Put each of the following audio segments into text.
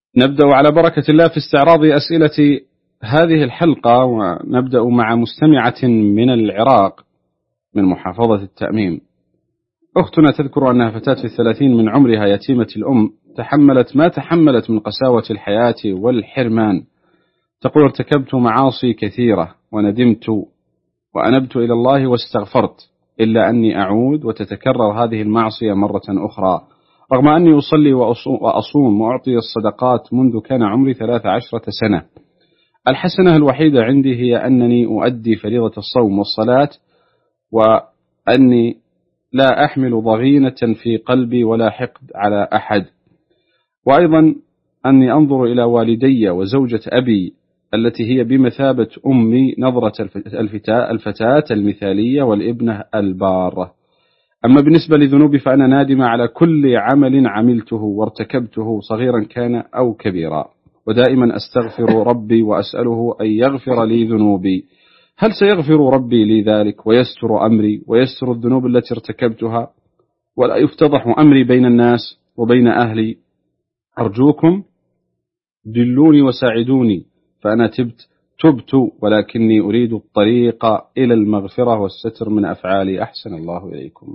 نبدأ على بركة الله في استعراض أسئلة هذه الحلقة، ونبدأ مع مستمعة من العراق من محافظة التأميم. أختنا تذكر أنها فتاة في 30 من عمرها، يتيمة الأم، تحملت ما تحملت من قساوة الحياة والحرمان. تقول: ارتكبت معاصي كثيرة وندمت وأنبت إلى الله واستغفرت، إلا أني أعود وتتكرر هذه المعصية مرة أخرى، رغم أني أصلي وأصوم وأعطي الصدقات منذ كان عمري 13 سنة. الحسنة الوحيدة عندي هي أنني أؤدي فريضة الصوم والصلاة، وأني لا أحمل ضغينة في قلبي ولا حقد على أحد، وأيضا أني أنظر إلى والدي وزوجة أبي التي هي بمثابة أمي نظرة الفتاة المثالية والابنة البارة. أما بالنسبة لذنوبي فأنا نادمة على كل عمل عملته وارتكبته صغيرا كان أو كبيرا، ودائما أستغفر ربي وأسأله أن يغفر لي ذنوبي. هل سيغفر ربي لي ذلك ويستر أمري ويستر الذنوب التي ارتكبتها ولا يفتضح أمري بين الناس وبين أهلي؟ أرجوكم دلوني وساعدوني، فأنا تبت ولكني أريد الطريق إلى المغفرة والستر من أفعالي. أحسن الله إليكم.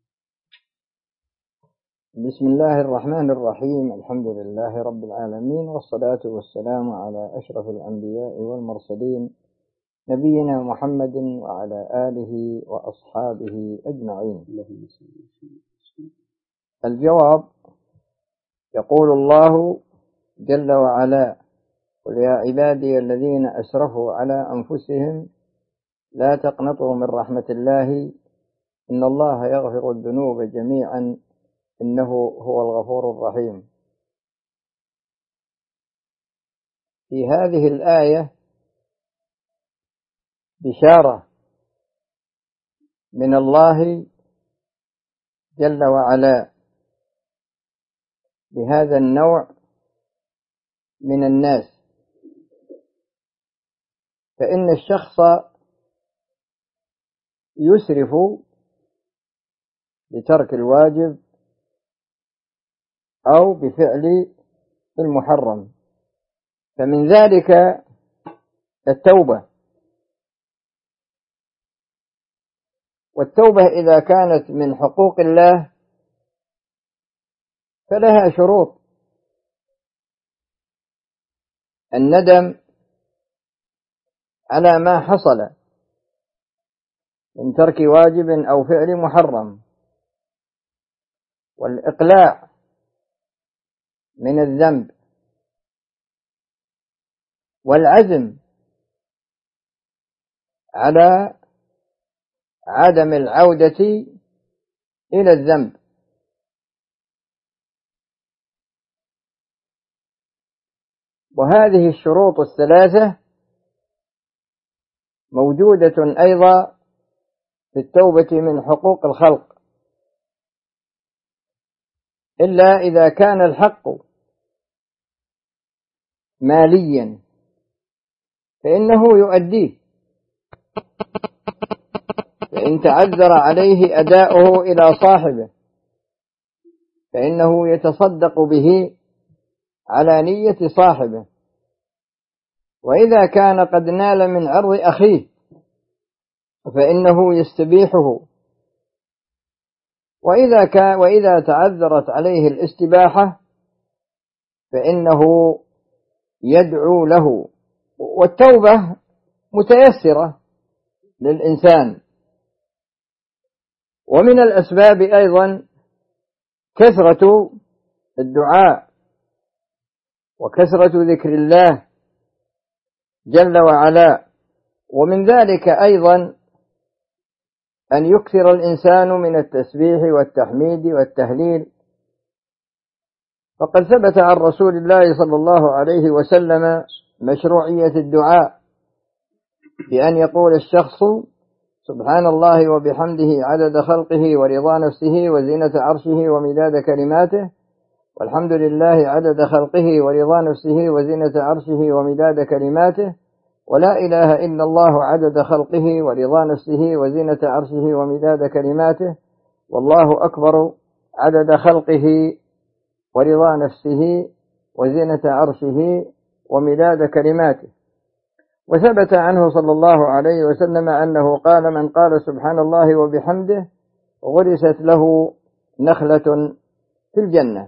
بسم الله الرحمن الرحيم. الحمد لله رب العالمين، والصلاة والسلام على أشرف الأنبياء والمرسلين، نبينا محمد وعلى آله وأصحابه أجمعين. الجواب: يقول الله جل وعلا: قل يا عبادي الذين أسرفوا على أنفسهم لا تقنطوا من رحمة الله إن الله يغفر الذنوب جميعا إنه هو الغفور الرحيم. في هذه الآية بشارة من الله جل وعلا بهذا النوع من الناس، فإن الشخص يسرف بترك الواجب أو بفعل المحرم، فمن ذلك التوبة. والتوبة إذا كانت من حقوق الله فلها شروط: الندم على ما حصل من ترك واجب أو فعل محرم، والإقلاع من الذنب، والعزم على عدم العودة إلى الذنب. وهذه الشروط الثلاثة موجودة أيضا في التوبة من حقوق الخلق، إلا إذا كان الحق ماليا فإنه يؤديه، فإن تعذر عليه أداؤه إلى صاحبه فإنه يتصدق به على نية صاحبه. وإذا كان قد نال من عرض أخيه فإنه يستبيحه، وإذا تعذرت عليه الاستباحة فإنه يدعو له. والتوبة متيسرة للإنسان. ومن الأسباب أيضا كثرة الدعاء وكثرة ذكر الله جل وعلا. ومن ذلك أيضا أن يكثر الإنسان من التسبيح والتحميد والتهليل، فقد ثبت عن رسول الله صلى الله عليه وسلم مشروعية الدعاء بأن يقول الشخص: سبحان الله وبحمده عدد خلقه ورضا نفسه وزينة عرشه ومداد كلماته، والحمد لله عدد خلقه ورضا نفسه وزينة عرشه ومداد كلماته، ولا إله إلا الله عدد خلقه ورضا نفسه وزينة عرشه ومداد كلماته، والله أكبر عدد خلقه ورضا نفسه وزينة عرشه ومداد كلماته. وثبت عنه صلى الله عليه وسلم أنه قال: من قال سبحان الله وبحمده غرست له نخلة في الجنة.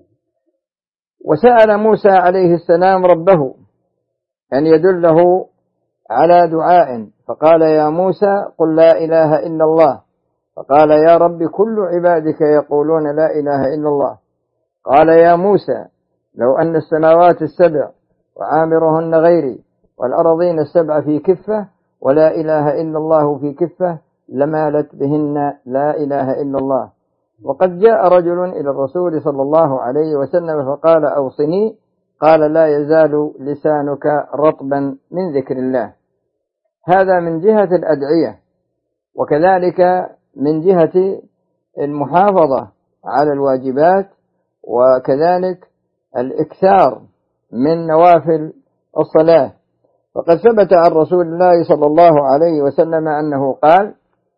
وسأل موسى عليه السلام ربه أن يدله على دعاء، فقال: يا موسى قل لا إله إلا الله. فقال: يا رب كل عبادك يقولون لا إله إلا الله. قال: يا موسى لو أن السماوات السبع وعامرهن غيري والأرضين السبع في كفة ولا إله إلا الله في كفة لمالت بهن لا إله إلا الله. وقد جاء رجل إلى الرسول صلى الله عليه وسلم فقال: أوصني. قال: لا يزال لسانك رطبا من ذكر الله. هذا من جهة الأدعية، وكذلك من جهة المحافظة على الواجبات، وكذلك الإكثار من نوافل الصلاة. فقد ثبت عن رسول الله صلى الله عليه وسلم أنه قال: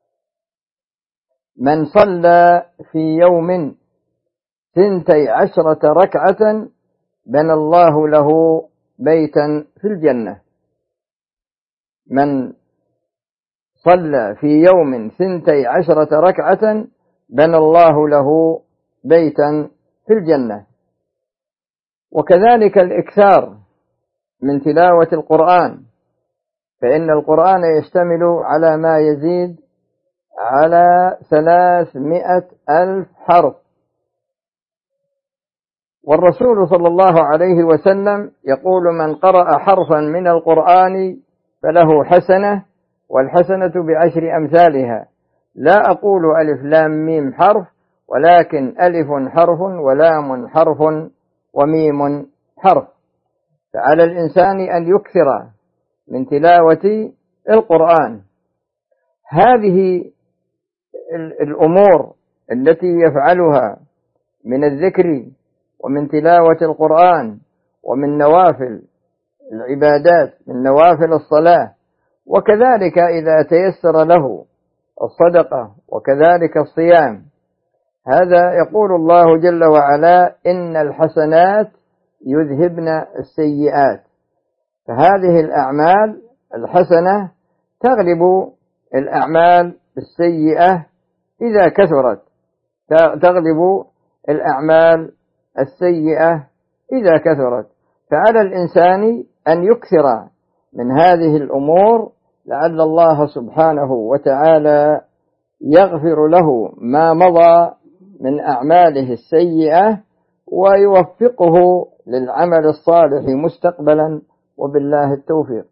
من صلى في يوم 12 ركعة بنى الله له بيتا في الجنة. من صلى في يوم 12 ركعة بنى الله له بيتا في الجنة. وكذلك الإكثار من تلاوة القرآن، فإن القرآن يشتمل على ما يزيد على 300,000 حرف. والرسول صلى الله عليه وسلم يقول: من قرأ حرفا من القرآن فله حسنة، والحسنة ب10 أمثالها. لا أقول ألف لام ميم حرف، ولكن ألف حرف ولام حرف وميم حرف. فعلى الإنسان أن يكثر من تلاوة القرآن. هذه الأمور التي يفعلها من الذكر ومن تلاوة القرآن ومن نوافل العبادات، من نوافل الصلاة، وكذلك إذا تيسر له الصدقة وكذلك الصيام. هذا يقول الله جل وعلا: إن الحسنات يذهبن السيئات. فهذه الأعمال الحسنة تغلب الأعمال السيئة إذا كثرت، تغلب الأعمال السيئة إذا كثرت. فعلى الإنسان أن يكثر من هذه الأمور لعل الله سبحانه وتعالى يغفر له ما مضى من أعماله السيئة ويوفقه للعمل الصالح مستقبلا، وبالله التوفيق.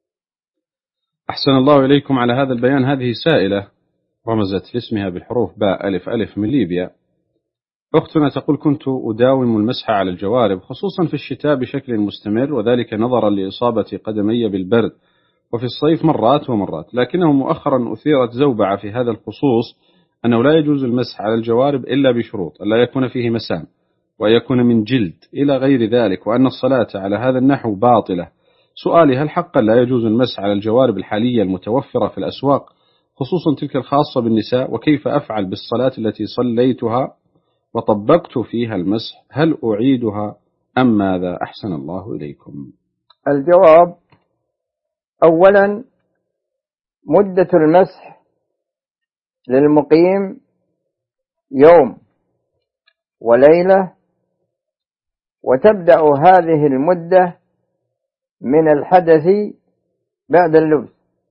أحسن الله إليكم على هذا البيان. هذه سائلة رمزت لاسمها بالحروف باء ألف ألف من ليبيا. أختنا تقول: كنت أداوم المسح على الجوارب خصوصا في الشتاء بشكل مستمر، وذلك نظرا لإصابة قدمي بالبرد، وفي الصيف مرات ومرات، لكنه مؤخرا أثيرت زوبعة في هذا الخصوص أنه لا يجوز المسح على الجوارب إلا بشروط: ألا يكون فيه مسام، ويكون من جلد، إلى غير ذلك، وأن الصلاة على هذا النحو باطلة. سؤالي: هل حقا لا يجوز المسح على الجوارب الحالية المتوفرة في الأسواق، خصوصا تلك الخاصة بالنساء؟ وكيف أفعل بالصلاة التي صليتها وطبقت فيها المسح؟ هل أعيدها أم ماذا؟ أحسن الله إليكم. الجواب: أولا، مدة المسح للمقيم يوم وليلة، وتبدأ هذه المدة من الحدث بعد اللبس،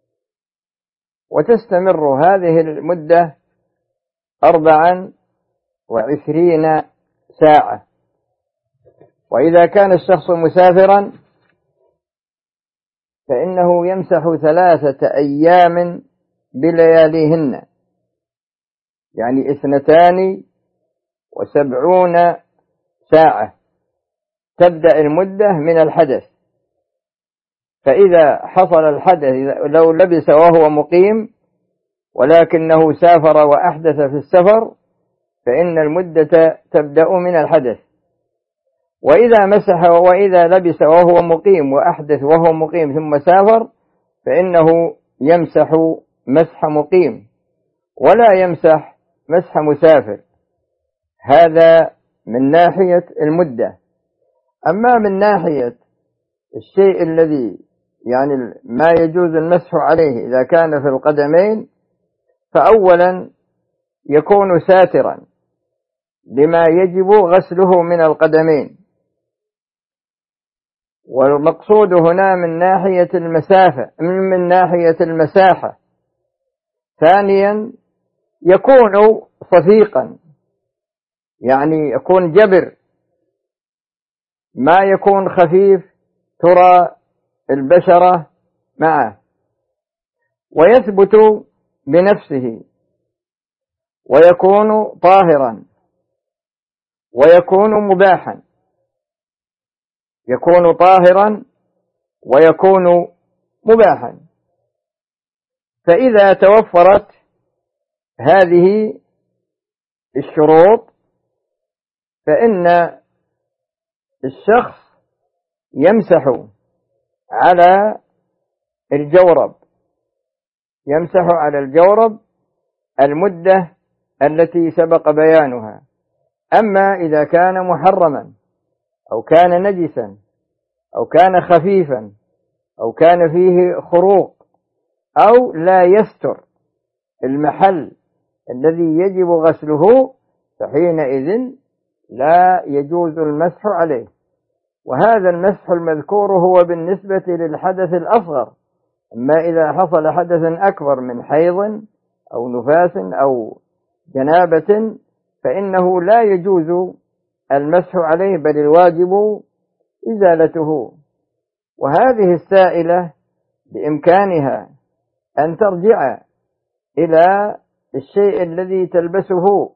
وتستمر هذه المدة 24 ساعة. وإذا كان الشخص مسافرا فإنه يمسح 3 أيام بلياليهن، يعني 72 ساعة تبدأ المدة من الحدث. فإذا حصل الحدث، لو لبس وهو مقيم ولكنه سافر وأحدث في السفر، فإن المدة تبدأ من الحدث. وإذا مسح وإذا لبس وهو مقيم وأحدث وهو مقيم ثم سافر، فإنه يمسح مسح مقيم ولا يمسح مسح مسافر. هذا من ناحية المدة. أما من ناحية الشيء الذي يعني ما يجوز المسح عليه إذا كان في القدمين، فأولا يكون ساترا لما يجب غسله من القدمين، والمقصود هنا من ناحية المسافة من ناحية المساحة. ثانيا يكون صفيقا، يعني يكون جبر، ما يكون خفيف ترى البشرة معه، ويثبت بنفسه، ويكون طاهرا، ويكون مباحا، يكون طاهرا ويكون مباحا. فإذا توفرت هذه الشروط فإن الشخص يمسح على الجورب، يمسح على الجورب المدة التي سبق بيانها. أما إذا كان محرما أو كان نجسا أو كان خفيفا أو كان فيه خروق أو لا يستر المحل الذي يجب غسله، فحينئذ لا يجوز المسح عليه. وهذا المسح المذكور هو بالنسبة للحدث الأصغر. أما إذا حصل حدث أكبر من حيض أو نفاس أو جنابة فإنه لا يجوز المسح عليه، بل الواجب إزالته. وهذه السائلة بإمكانها أن ترجع إلى الشيء الذي تلبسه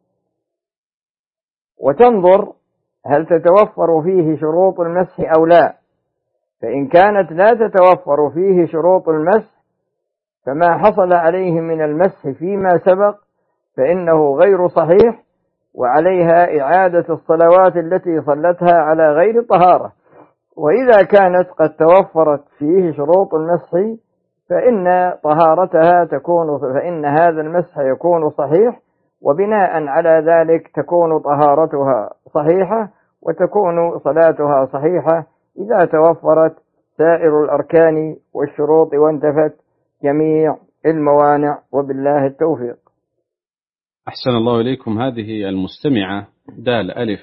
وتنظر هل تتوفر فيه شروط المسح أو لا. فإن كانت لا تتوفر فيه شروط المسح فما حصل عليه من المسح فيما سبق فإنه غير صحيح، وعليها إعادة الصلوات التي صلتها على غير طهارة. وإذا كانت قد توفرت فيه شروط المسح فإن طهارتها فإن هذا المسح يكون صحيح، وبناء على ذلك تكون طهارتها صحيحة وتكون صلاتها صحيحة إذا توفرت سائر الأركان والشروط وانتفت جميع الموانع، وبالله التوفيق. أحسن الله إليكم. هذه المستمعة دال ألف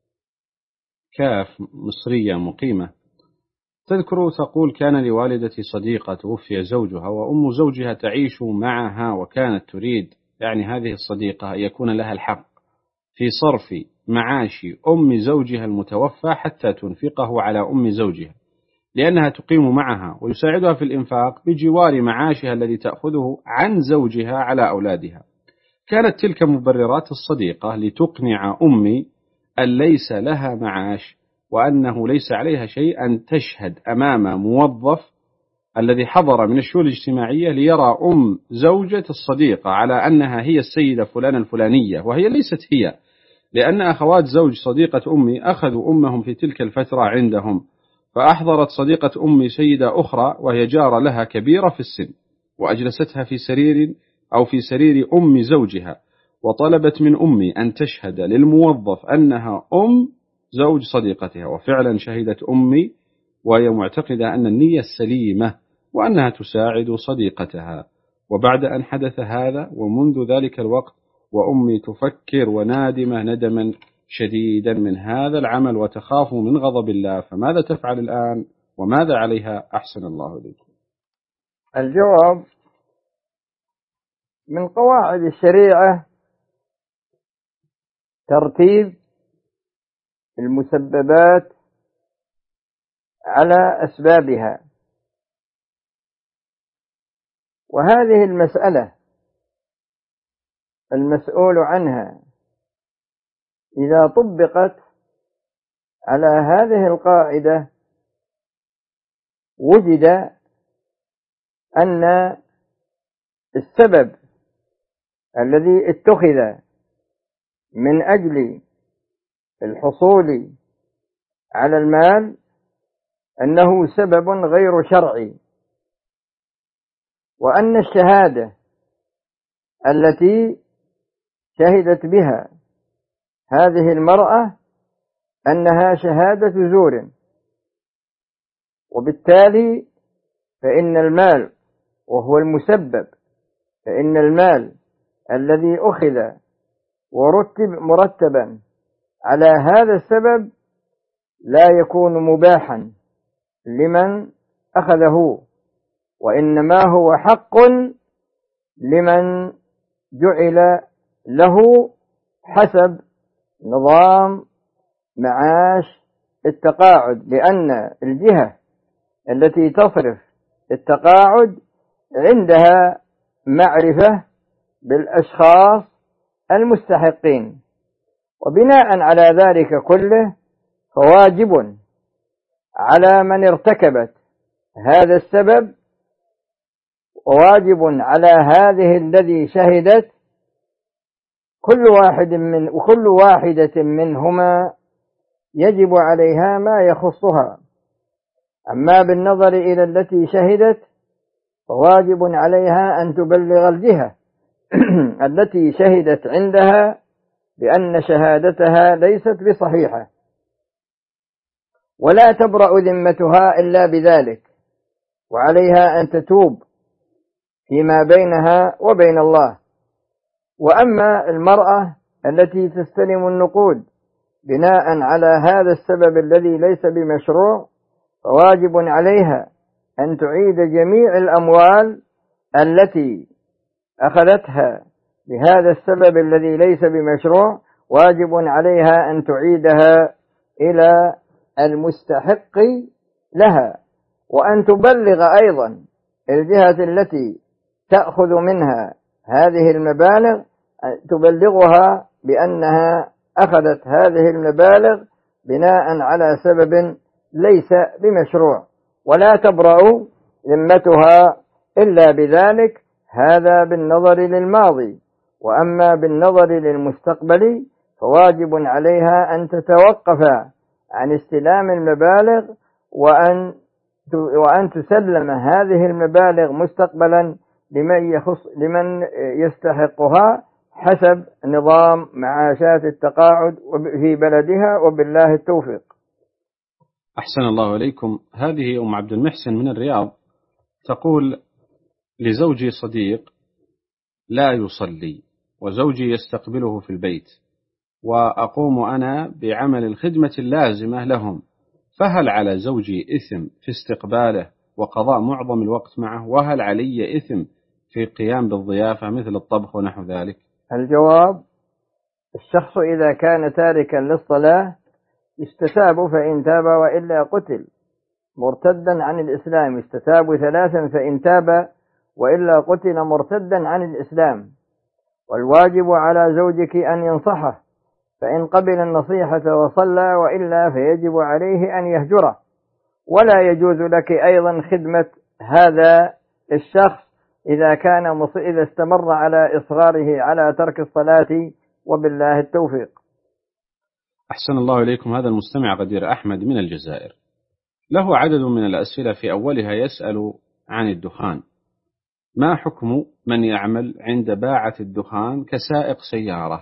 كاف مصرية مقيمة تذكر تقول: كان لوالدتي صديقة توفي زوجها وأم زوجها تعيش معها، وكانت تريد يعني هذه الصديقة أن يكون لها الحق في صرف معاش أم زوجها المتوفى حتى تنفقه على أم زوجها، لأنها تقيم معها ويساعدها في الإنفاق بجوار معاشها الذي تأخذه عن زوجها على أولادها. كانت تلك مبررات الصديقة لتقنع أمي أن ليس لها معاش وأنه ليس عليها شيء أن تشهد أمام موظف الذي حضر من الشؤون الاجتماعية ليرى أم زوجة الصديقة على أنها هي السيدة فلانة الفلانية، وهي ليست هي، لأن أخوات زوج صديقة أمي أخذوا أمهم في تلك الفترة عندهم. فأحضرت صديقة أمي سيدة أخرى وهي جارة لها كبيرة في السن، وأجلستها في سرير أو في سرير أم زوجها، وطلبت من أمي أن تشهد للموظف أنها أم زوج صديقتها. وفعلا شهدت أمي وهي معتقدة أن النية السليمة وأنها تساعد صديقتها. وبعد أن حدث هذا ومنذ ذلك الوقت وأمي تفكر ونادمة ندما شديدا من هذا العمل وتخاف من غضب الله، فماذا تفعل الآن وماذا عليها؟ أحسن الله إليكم. الجواب: من قواعد الشريعة ترتيب المسببات على أسبابها، وهذه المسألة المسؤول عنها إذا طبقت على هذه القاعدة وجد أن السبب الذي اتخذ من أجل الحصول على المال أنه سبب غير شرعي، وأن الشهادة التي شهدت بها هذه المرأة أنها شهادة زور، وبالتالي فإن المال وهو المسبب، فإن المال الذي أخذ مرتبا على هذا السبب لا يكون مباحا لمن أخذه، وإنما هو حق لمن جعل له حسب نظام معاش التقاعد، لأن الجهة التي تصرف التقاعد عندها معرفة بالأشخاص المستحقين، وبناء على ذلك كله فواجب على من ارتكبت هذا السبب، وواجب على هذه الذي شهدت كل واحدة منهما يجب عليها ما يخصها. أما بالنظر إلى التي شهدت فواجب عليها أن تبلغ الجهة التي شهدت عندها بأن شهادتها ليست بصحيحة، ولا تبرأ ذمتها إلا بذلك، وعليها أن تتوب فيما بينها وبين الله. وأما المرأة التي تستلم النقود بناء على هذا السبب الذي ليس بمشروع، فواجب عليها أن تعيد جميع الأموال التي أخذتها بهذا السبب الذي ليس بمشروع، واجب عليها أن تعيدها إلى المستحق لها، وأن تبلغ أيضا الجهة التي تأخذ منها هذه المبالغ، تبلغها بأنها أخذت هذه المبالغ بناء على سبب ليس بمشروع، ولا تبرأ ذمتها إلا بذلك. هذا بالنظر للماضي. وأما بالنظر للمستقبل فواجب عليها أن تتوقف عن استلام المبالغ، وأن تسلم هذه المبالغ مستقبلا لمن يستحقها حسب نظام معاشات التقاعد في بلدها، وبالله التوفيق. أحسن الله إليكم. هذه أم عبد المحسن من الرياض تقول: لزوجي صديق لا يصلي وزوجي يستقبله في البيت، وأقوم أنا بعمل الخدمة اللازمة لهم، فهل على زوجي إثم في استقباله وقضاء معظم الوقت معه، وهل علي إثم في قيام بالضيافة مثل الطبخ ونحو ذلك؟ الجواب: الشخص إذا كان تاركا للصلاة يستتاب فإن تاب وإلا قتل مرتدا عن الإسلام، يستتاب 3 فإن تاب وإلا قتل مرتدا عن الإسلام. والواجب على زوجك أن ينصحه، فإن قبل النصيحة وصلى، وإلا فيجب عليه أن يهجره. ولا يجوز لك أيضا خدمة هذا الشخص إذا استمر على إصراره على ترك الصلاة، وبالله التوفيق. أحسن الله إليكم. هذا المستمع غدير أحمد من الجزائر له عدد من الأسئلة، في أولها يسأل عن الدخان: ما حكم من يعمل عند باعة الدخان كسائق سيارة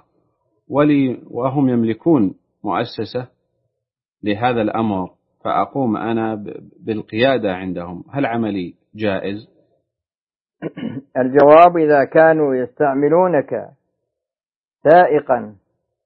وهم يملكون مؤسسة لهذا الأمر، فأقوم أنا بالقيادة عندهم، هل عملي جائز؟ الجواب: إذا كانوا يستعملونك سائقا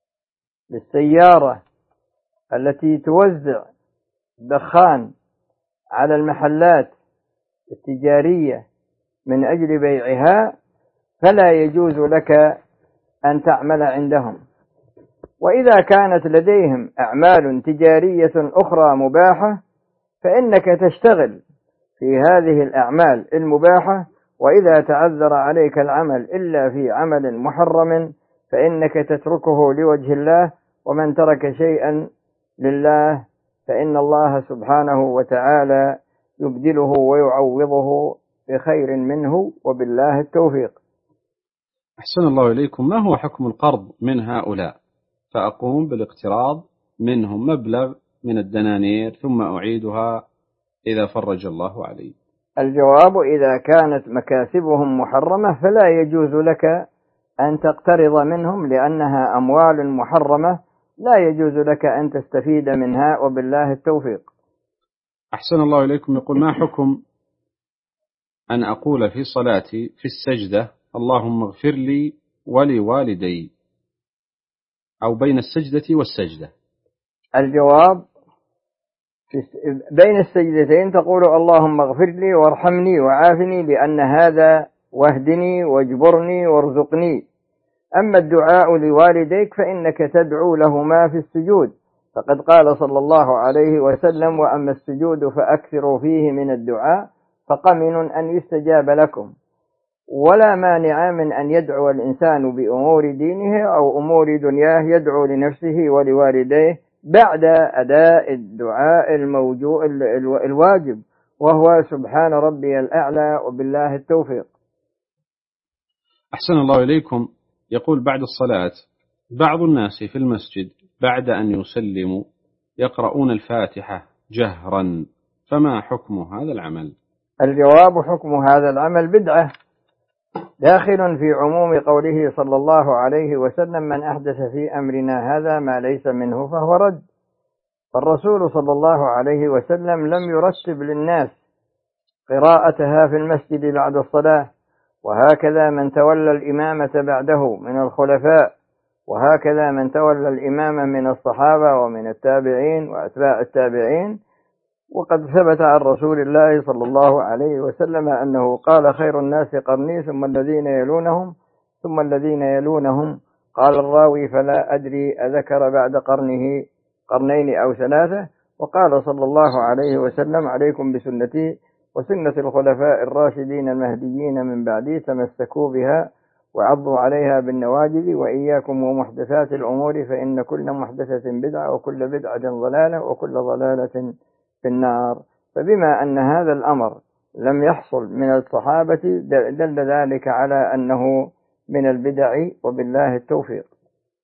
للسيارة التي توزع دخان على المحلات التجارية من أجل بيعها، فلا يجوز لك أن تعمل عندهم. وإذا كانت لديهم أعمال تجارية أخرى مباحة فإنك تشتغل في هذه الأعمال المباحة، وإذا تعذر عليك العمل إلا في عمل محرم فإنك تتركه لوجه الله، ومن ترك شيئا لله فإن الله سبحانه وتعالى يبدله ويعوضه بخير منه، وبالله التوفيق. أحسن الله إليكم. ما هو حكم القرض من هؤلاء؟ فأقوم بالاقتراض منهم مبلغ من الدنانير ثم أعيدها إذا فرج الله علي. الجواب: إذا كانت مكاسبهم محرمة فلا يجوز لك أن تقترض منهم، لأنها أموال محرمة لا يجوز لك أن تستفيد منها، وبالله التوفيق. أحسن الله إليكم. يقول: ما حكم أن أقول في صلاتي في السجدة اللهم اغفر لي ولوالدي، أو بين السجدة والسجدة؟ الجواب: بين السجدتين تقول اللهم اغفر لي وارحمني وعافني، لأن هذا واهدني واجبرني وارزقني. أما الدعاء لوالديك فإنك تدعو لهما في السجود، فقد قال صلى الله عليه وسلم: وأما السجود فأكثروا فيه من الدعاء فقمن أن يستجاب لكم. ولا مانع من أن يدعو الإنسان بأمور دينه أو أمور دنياه، يدعو لنفسه ولوالديه بعد أداء الدعاء الواجب، وهو سبحان ربي الأعلى، وبالله التوفيق. أحسن الله إليكم. يقول: بعد الصلاة بعض الناس في المسجد بعد أن يسلموا يقرؤون الفاتحة جهرا، فما حكم هذا العمل؟ الجواب: حكم هذا العمل بدعة، داخل في عموم قوله صلى الله عليه وسلم: من أحدث في أمرنا هذا ما ليس منه فهو رد. فالرسول صلى الله عليه وسلم لم يرتب للناس قراءتها في المسجد بعد الصلاة، وهكذا من تولى الإمامة بعده من الخلفاء، وهكذا من تولى الإمامة من الصحابة ومن التابعين وأتباع التابعين. وقد ثبت عن رسول الله صلى الله عليه وسلم أنه قال: خير الناس قرني ثم الذين يلونهم ثم الذين يلونهم. قال الراوي: فلا أدري أذكر بعد قرنه قرنين أو ثلاثة. وقال صلى الله عليه وسلم: عليكم بسنتي وسنة الخلفاء الراشدين المهديين من بعدي، تمسكوا بها وعضوا عليها بالنواجذ، وإياكم ومحدثات الأمور فإن كل محدثة بدعة وكل بدعة ضلالة وكل ضلالة في النار. فبما أن هذا الأمر لم يحصل من الصحابة دل ذلك على أنه من البدع، وبالله التوفيق.